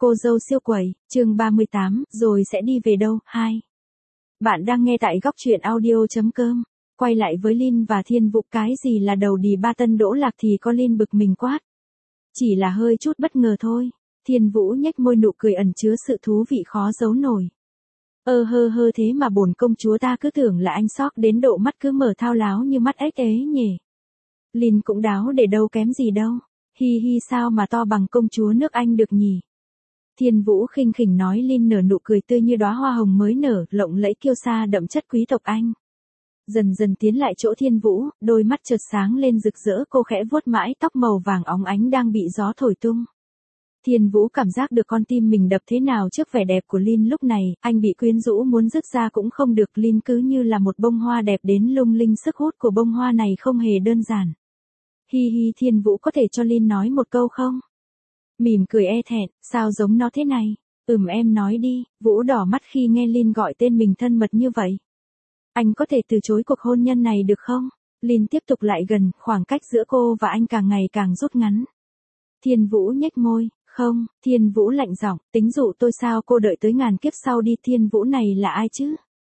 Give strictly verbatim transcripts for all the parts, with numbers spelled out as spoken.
Cô dâu siêu quẩy, chương ba mươi tám, rồi sẽ đi về đâu, hai. Bạn đang nghe tại góc truyện audio.com. Quay lại với Linh và Thiên Vũ, cái gì là đầu đì ba tân đỗ lạc thì có Linh bực mình quát. Chỉ là hơi chút bất ngờ thôi. Thiên Vũ nhếch môi, nụ cười ẩn chứa sự thú vị khó giấu nổi. Ơ hơ hơ, thế mà bổn công chúa ta cứ tưởng là anh sóc đến độ mắt cứ mở thao láo như mắt ếch ế nhỉ. Linh cũng đáo để đâu kém gì đâu. Hi hi, sao mà to bằng công chúa nước Anh được nhỉ? Thiên Vũ khinh khỉnh nói. Linh nở nụ cười tươi như đóa hoa hồng mới nở, lộng lẫy kiêu sa đậm chất quý tộc Anh. Dần dần tiến lại chỗ Thiên Vũ, đôi mắt chợt sáng lên rực rỡ, cô khẽ vuốt mái tóc màu vàng óng ánh đang bị gió thổi tung. Thiên Vũ cảm giác được con tim mình đập thế nào trước vẻ đẹp của Linh lúc này, anh bị quyến rũ muốn dứt ra cũng không được. Linh cứ như là một bông hoa đẹp đến lung linh, sức hút của bông hoa này không hề đơn giản. Hi hi, Thiên Vũ có thể cho Linh nói một câu không? Mỉm cười e thẹn, sao giống nó thế này? Ừm, em nói đi. Vũ đỏ mắt khi nghe Linh gọi tên mình thân mật như vậy. Anh có thể từ chối cuộc hôn nhân này được không? Linh tiếp tục lại gần, khoảng cách giữa cô và anh càng ngày càng rút ngắn. Thiên Vũ nhếch môi. Không. Thiên Vũ lạnh giọng, tính dụ tôi sao? Cô đợi tới ngàn kiếp sau đi. Thiên Vũ này là ai chứ?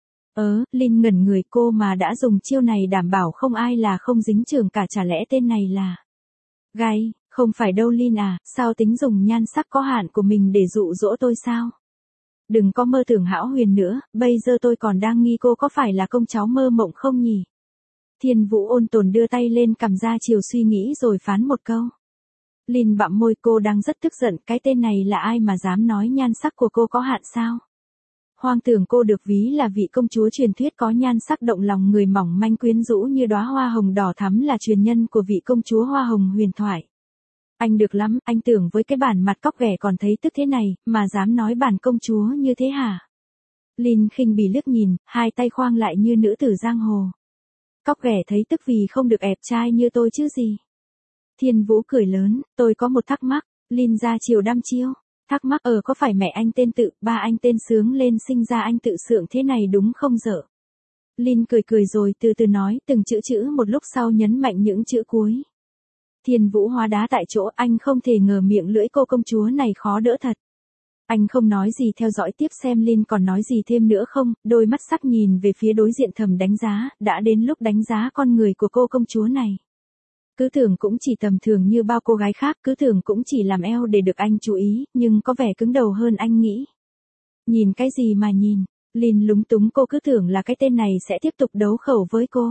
Ớ, Linh ngẩn người, cô mà đã dùng chiêu này đảm bảo không ai là không dính chưởng cả, chả lẽ tên này là gay? Không phải đâu Linh à, sao tính dùng nhan sắc có hạn của mình để dụ dỗ tôi sao? Đừng có mơ tưởng hão huyền nữa, bây giờ tôi còn đang nghi cô có phải là công cháu mơ mộng không nhỉ? Thiên Vũ ôn tồn đưa tay lên cằm ra chiều suy nghĩ rồi phán một câu. Linh bặm môi, cô đang rất tức giận, cái tên này là ai mà dám nói nhan sắc của cô có hạn sao? Hoang tưởng cô được ví là vị công chúa truyền thuyết có nhan sắc động lòng người, mỏng manh quyến rũ như đóa hoa hồng đỏ thắm, là truyền nhân của vị công chúa hoa hồng huyền thoại. Anh được lắm, anh tưởng với cái bản mặt cóc ghẻ còn thấy tức thế này, mà dám nói bản công chúa như thế hả? Linh khinh bỉ liếc nhìn, hai tay khoang lại như nữ tử giang hồ. Cóc ghẻ thấy tức vì không được ẹp trai như tôi chứ gì? Thiên Vũ cười lớn, tôi có một thắc mắc. Linh ra chiều đăm chiêu. Thắc mắc ờ có phải mẹ anh tên Tự, ba anh tên Sướng lên sinh ra anh Tự Sượng thế này đúng không dở? Linh cười cười rồi từ từ nói từng chữ chữ, một lúc sau nhấn mạnh những chữ cuối. Thiên Vũ hóa đá tại chỗ, anh không thể ngờ miệng lưỡi cô công chúa này khó đỡ thật. Anh không nói gì, theo dõi tiếp xem Linh còn nói gì thêm nữa không, đôi mắt sắc nhìn về phía đối diện thầm đánh giá, đã đến lúc đánh giá con người của cô công chúa này. Cứ tưởng cũng chỉ tầm thường như bao cô gái khác, cứ tưởng cũng chỉ làm eo để được anh chú ý, nhưng có vẻ cứng đầu hơn anh nghĩ. Nhìn cái gì mà nhìn? Linh lúng túng, cô cứ tưởng là cái tên này sẽ tiếp tục đấu khẩu với cô.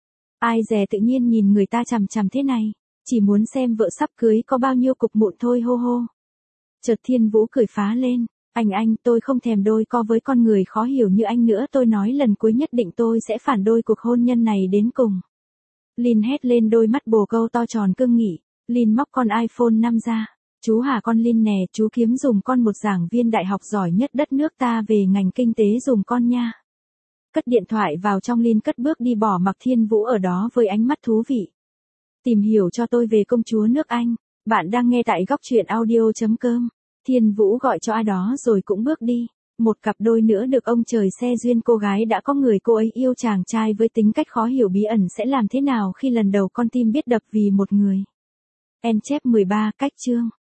Ai dè tự nhiên nhìn người ta chằm chằm thế này, chỉ muốn xem vợ sắp cưới có bao nhiêu cục mụn thôi hô hô. Chợt Thiên Vũ cười phá lên, anh anh, tôi không thèm đôi co với con người khó hiểu như anh nữa, tôi nói lần cuối nhất định tôi sẽ phản đôi cuộc hôn nhân này đến cùng. Linh hét lên, đôi mắt bồ câu to tròn cưng nghỉ. Linh móc con iPhone năm ra. Chú hả con Linh nè, chú kiếm dùm con một giảng viên đại học giỏi nhất đất nước ta về ngành kinh tế dùm con nha. Cất điện thoại vào trong, Linh cất bước đi, bỏ mặc Thiên Vũ ở đó với ánh mắt thú vị. Tìm hiểu cho tôi về công chúa nước Anh. Bạn đang nghe tại góc truyện audio.com. Thiên Vũ gọi cho ai đó rồi cũng bước đi. Một cặp đôi nữa được ông trời xe duyên, cô gái đã có người, cô ấy yêu chàng trai với tính cách khó hiểu bí ẩn, sẽ làm thế nào khi lần đầu con tim biết đập vì một người. En chép mười ba, cách chương.